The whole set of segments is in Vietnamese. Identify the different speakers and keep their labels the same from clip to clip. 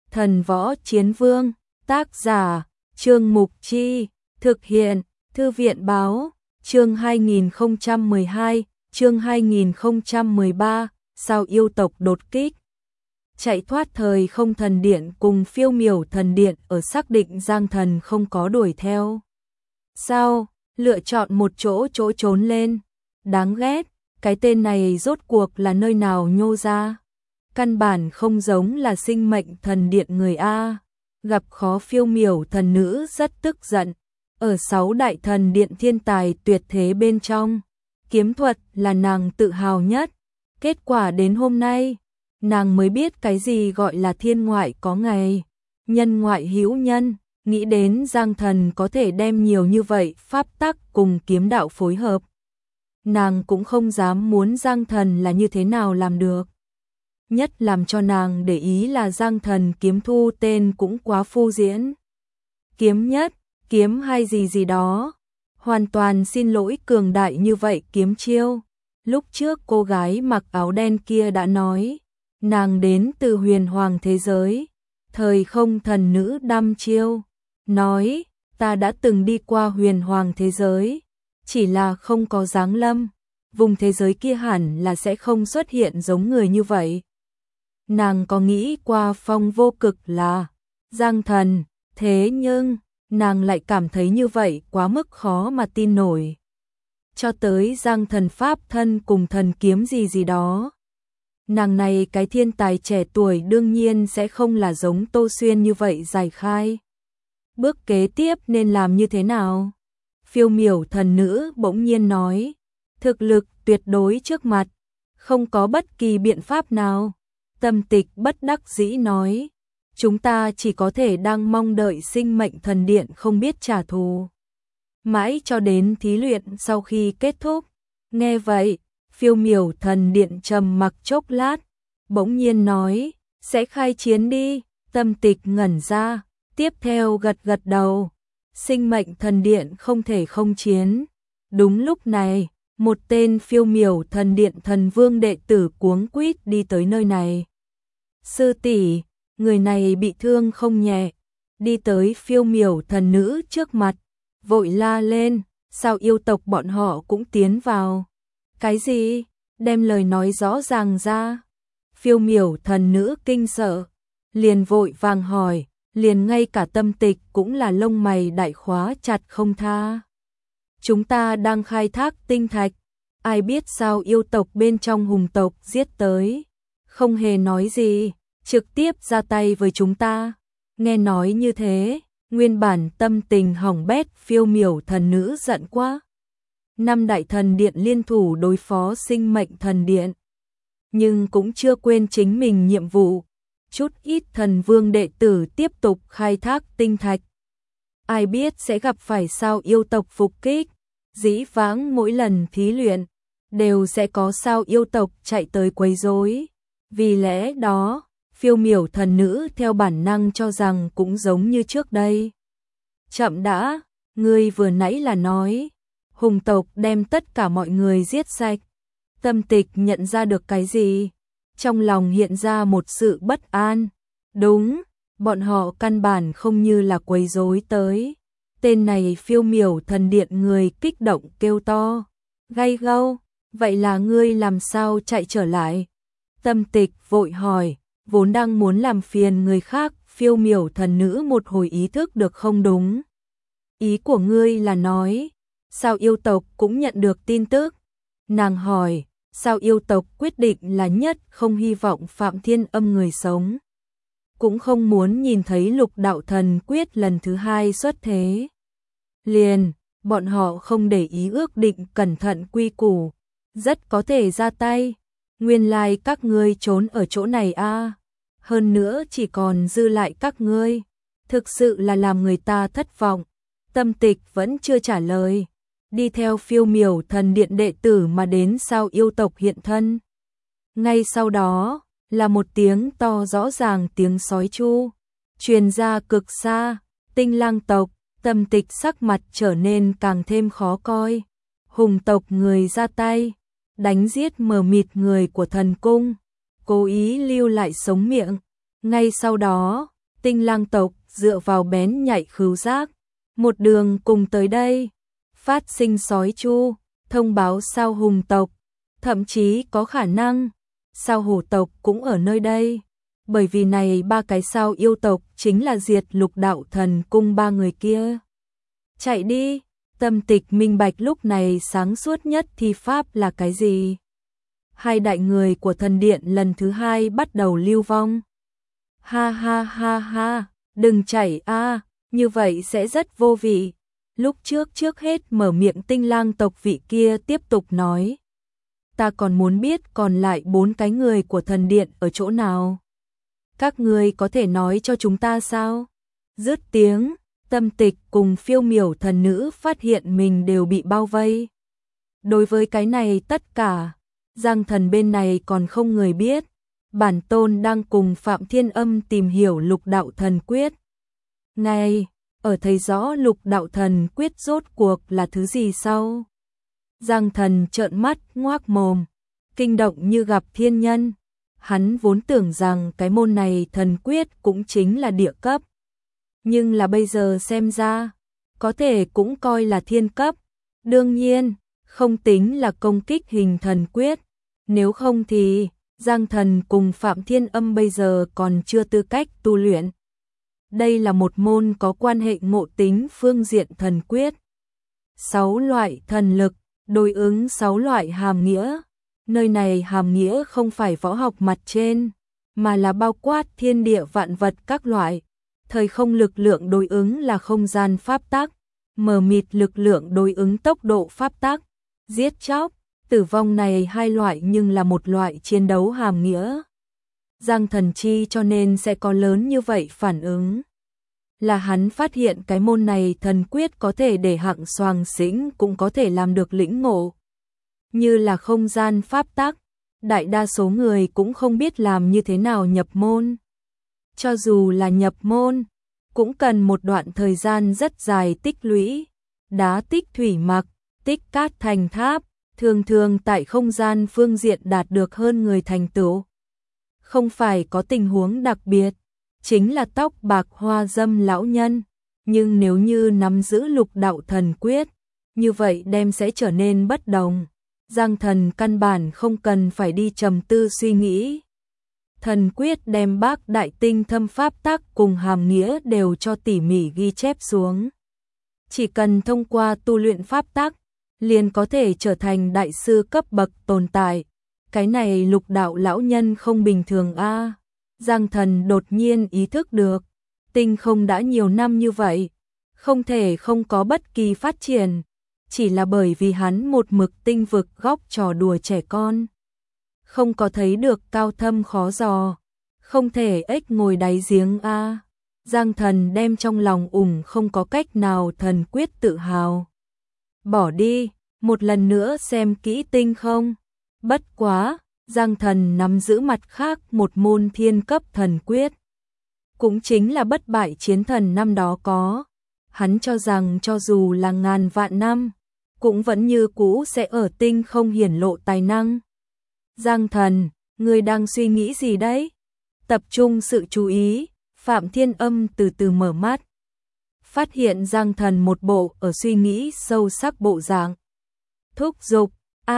Speaker 1: Thần Võ Chiến Vương, tác giả, Trương Mục Chi, thực hiện, Thư viện Báo, chương 2012, chương 2013, sao yêu tộc đột kích. Chạy thoát thời không thần điện cùng phiêu miểu thần điện ở xác định Giang Thần không có đuổi theo. Sao, lựa chọn một chỗ trốn lên. Đáng ghét, cái tên này rốt cuộc là nơi nào nhô ra. Căn bản không giống là sinh mệnh thần điện người A. Gặp khó phiêu miểu thần nữ rất tức giận. Ở 6 đại thần điện thiên tài tuyệt thế bên trong, kiếm thuật là nàng tự hào nhất. Kết quả đến hôm nay, nàng mới biết cái gì gọi là thiên ngoại có ngày, nhân ngoại hữu nhân. Nghĩ đến Giang Thần có thể đem nhiều như vậy pháp tắc cùng kiếm đạo phối hợp, nàng cũng không dám muốn Giang Thần là như thế nào làm được. Nhất làm cho nàng để ý là Giang Thần kiếm thu tên cũng quá phô diễn. Kiếm nhất, kiếm hai gì đó, hoàn toàn xin lỗi cường đại như vậy kiếm chiêu. Lúc trước cô gái mặc áo đen kia đã nói, nàng đến từ huyền hoàng thế giới, thời không thần nữ đăm chiêu. Nói, ta đã từng đi qua huyền hoàng thế giới, chỉ là không có giáng lâm, vùng thế giới kia hẳn là sẽ không xuất hiện giống người như vậy. Nàng có nghĩ qua Phong Vô Cực là Giang Thần, thế nhưng nàng lại cảm thấy như vậy quá mức khó mà tin nổi. Cho tới Giang Thần pháp thân cùng thần kiếm gì đó, nàng này cái thiên tài trẻ tuổi đương nhiên sẽ không là giống Tô Xuyên như vậy giải khai. Bước kế tiếp nên làm như thế nào? Phiêu miểu thần nữ bỗng nhiên nói, thực lực tuyệt đối trước mặt, không có bất kỳ biện pháp nào. Tâm Tịch bất đắc dĩ nói, chúng ta chỉ có thể đang mong đợi sinh mệnh thần điện không biết trả thù. Mãi cho đến thí luyện sau khi kết thúc. Nghe vậy, phiêu miểu thần điện trầm mặc chốc lát, bỗng nhiên nói, sẽ khai chiến đi. Tâm Tịch ngẩn ra, tiếp theo gật đầu. Sinh mệnh thần điện không thể không chiến. Đúng lúc này, một tên phiêu miểu thần điện thần vương đệ tử cuống quýt đi tới nơi này. Sư tỷ, người này bị thương không nhẹ. Đi tới phiêu miểu thần nữ trước mặt, vội la lên, sao yêu tộc bọn họ cũng tiến vào? Cái gì? Đem lời nói rõ ràng ra. Phiêu miểu thần nữ kinh sợ, liền vội vàng hỏi, liền ngay cả Tâm Tịch cũng là lông mày đại khóa chặt không tha. Chúng ta đang khai thác tinh thạch, ai biết sao yêu tộc bên trong hùng tộc giết tới, không hề nói gì, trực tiếp ra tay với chúng ta. Nghe nói như thế, nguyên bản tâm tình hỏng bét phiêu miểu thần nữ giận quá. 5 đại thần điện liên thủ đối phó sinh mệnh thần điện, nhưng cũng chưa quên chính mình nhiệm vụ. Chút ít thần vương đệ tử tiếp tục khai thác tinh thạch. Ai biết sẽ gặp phải sao yêu tộc phục kích. Dĩ vãng mỗi lần thí luyện, đều sẽ có sao yêu tộc chạy tới quấy rối. Vì lẽ đó, phiêu miểu thần nữ theo bản năng cho rằng cũng giống như trước đây. Chậm đã, ngươi vừa nãy là nói, hùng tộc đem tất cả mọi người giết sạch. Tâm Tịch nhận ra được cái gì? Trong lòng hiện ra một sự bất an. Đúng, bọn họ căn bản không như là quấy rối tới. Tên này phiêu miểu thần điện người kích động kêu to, gay gâu, vậy là ngươi làm sao chạy trở lại? Tâm Tịch vội hỏi, vốn đang muốn làm phiền người khác. Phiêu miểu thần nữ một hồi ý thức được không đúng. Ý của ngươi là nói, sao yêu tộc cũng nhận được tin tức? Nàng hỏi, sao yêu tộc quyết định là nhất không hy vọng Phạm Thiên Âm người sống, cũng không muốn nhìn thấy Lục Đạo Thần Quyết lần thứ 2 xuất thế. Liền, bọn họ không để ý ước định cẩn thận quy củ, rất có thể ra tay. Nguyên lai các ngươi trốn ở chỗ này a, hơn nữa chỉ còn dư lại các ngươi, thực sự là làm người ta thất vọng. Tâm Tịch vẫn chưa trả lời. Đi theo phiêu miểu thần điện đệ tử mà đến sao yêu tộc hiện thân. Ngay sau đó, là một tiếng to rõ ràng tiếng sói chu, truyền ra cực xa, Tinh Lang tộc. Tâm Tịch sắc mặt trở nên càng thêm khó coi. Hùng tộc người ra tay, đánh giết mờ mịt người của thần cung, cố ý lưu lại sống miệng. Ngay sau đó, Tinh lang tộc dựa vào bén nhạy khứu giác, một đường cùng tới đây, phát sinh sói chu, thông báo sao hùng tộc, thậm chí có khả năng sao hổ tộc cũng ở nơi đây. Bởi vì này ba cái sao yêu tộc chính là diệt Lục Đạo Thần Cung ba người kia. Chạy đi, Tâm Tịch minh bạch lúc này sáng suốt nhất thi pháp là cái gì. Hai đại người của thần điện lần thứ hai bắt đầu lưu vong. Ha ha ha ha, đừng chạy a, như vậy sẽ rất vô vị. Lúc trước hết mở miệng Tinh lang tộc vị kia tiếp tục nói. Ta còn muốn biết còn lại 4 cái người của thần điện ở chỗ nào. Các người có thể nói cho chúng ta sao? Dứt tiếng, Tâm Tịch cùng Phiêu Miểu thần nữ phát hiện mình đều bị bao vây. Đối với cái này tất cả, Giang Thần bên này còn không người biết. Bản tôn đang cùng Phạm Thiên Âm tìm hiểu Lục Đạo Thần Quyết. Ngay, ở thấy rõ Lục Đạo Thần Quyết rốt cuộc là thứ gì sau. Giang Thần trợn mắt ngoác mồm, kinh động như gặp thiên nhân. Hắn vốn tưởng rằng cái môn này thần quyết cũng chính là địa cấp. Nhưng là bây giờ xem ra, có thể cũng coi là thiên cấp. Đương nhiên, không tính là công kích hình thần quyết. Nếu không thì, Giang Thần cùng Phạm Thiên Âm bây giờ còn chưa tư cách tu luyện. Đây là một môn có quan hệ ngộ tính phương diện thần quyết. 6 loại thần lực, đối ứng 6 loại hàm nghĩa. Nơi này hàm nghĩa không phải võ học mặt trên, mà là bao quát thiên địa vạn vật các loại. Thời không lực lượng đối ứng là không gian pháp tắc, mờ mịt lực lượng đối ứng tốc độ pháp tắc, giết chóc, tử vong này hai loại nhưng là một loại chiến đấu hàm nghĩa. Giang Thần chi cho nên sẽ có lớn như vậy phản ứng. Là hắn phát hiện cái môn này thần quyết có thể để hạng xoàng xĩnh cũng có thể làm được lĩnh ngộ. Như là không gian pháp tắc, đại đa số người cũng không biết làm như thế nào nhập môn. Cho dù là nhập môn, cũng cần một đoạn thời gian rất dài tích lũy, đá tích thủy mặc, tích cát thành tháp, thường tại không gian phương diện đạt được hơn người thành tựu. Không phải có tình huống đặc biệt, chính là tóc bạc hoa dâm lão nhân, nhưng nếu như nắm giữ Lục Đạo Thần Quyết, như vậy đem sẽ trở nên bất đồng. Giang Thần căn bản không cần phải đi trầm tư suy nghĩ. Thần quyết đem bác đại tinh thâm pháp tắc cùng hàm nghĩa đều cho tỉ mỉ ghi chép xuống. Chỉ cần thông qua tu luyện pháp tắc, liền có thể trở thành đại sư cấp bậc tồn tại. Cái này Lục Đạo lão nhân không bình thường a. Giang Thần đột nhiên ý thức được, tinh không đã nhiều năm như vậy, không thể không có bất kỳ phát triển. Chỉ là bởi vì hắn một mực tinh vực góc trò đùa trẻ con. Không có thấy được cao thâm khó dò, không thể ếch ngồi đáy giếng a. Giang Thần đem trong lòng không có cách nào thần quyết tự hào. Bỏ đi, một lần nữa xem kỹ tinh không. Bất quá, Giang Thần nắm giữ mặt khác một môn thiên cấp thần quyết. Cũng chính là bất bại chiến thần năm đó có. Hắn cho rằng cho dù là ngàn vạn năm, cũng vẫn như cũ sẽ ở tinh không hiển lộ tài năng. Giang Thần, người đang suy nghĩ gì đấy? Tập trung sự chú ý, Phạm Thiên Âm từ từ mở mắt. Phát hiện Giang Thần một bộ ở suy nghĩ sâu sắc bộ dạng. Thúc giục,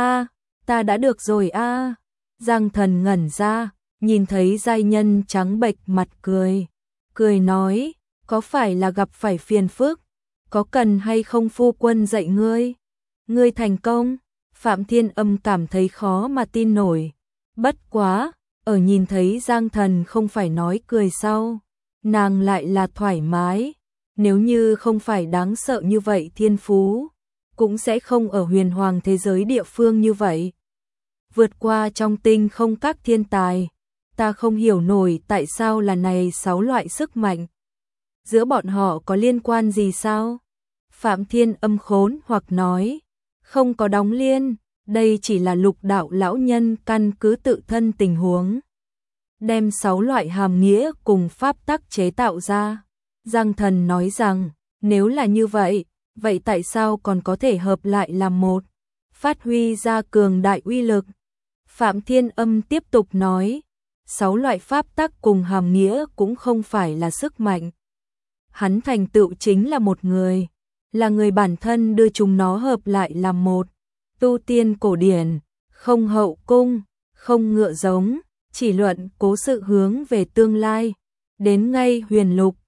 Speaker 1: ta đã được rồi a. Giang Thần ngẩn ra, nhìn thấy giai nhân trắng bệch mặt cười. Cười nói, có phải là gặp phải phiền phức? Có cần hay không phu quân dạy ngươi? Ngươi thành công? Phạm Thiên Âm cảm thấy khó mà tin nổi. Bất quá, ở nhìn thấy Giang Thần không phải nói cười sau, nàng lại là thoải mái. Nếu như không phải đáng sợ như vậy thiên phú, cũng sẽ không ở huyền hoàng thế giới địa phương như vậy. Vượt qua trong tinh không các thiên tài, ta không hiểu nổi tại sao là này 6 loại sức mạnh. Giữa bọn họ có liên quan gì sao? Phạm Thiên Âm khốn hoặc nói, không có đóng liên, đây chỉ là Lục Đạo lão nhân căn cứ tự thân tình huống. Đem 6 loại hàm nghĩa cùng pháp tắc chế tạo ra. Giang Thần nói rằng, nếu là như vậy, vậy tại sao còn có thể hợp lại làm một, phát huy ra cường đại uy lực? Phạm Thiên Âm tiếp tục nói, 6 loại pháp tắc cùng hàm nghĩa cũng không phải là sức mạnh. Hắn thành tựu chính là một người, là người bản thân đưa chúng nó hợp lại làm một. Tu tiên cổ điển, không hậu cung, không ngựa giống, chỉ luận cố sự hướng về tương lai. Đến ngay huyền lục,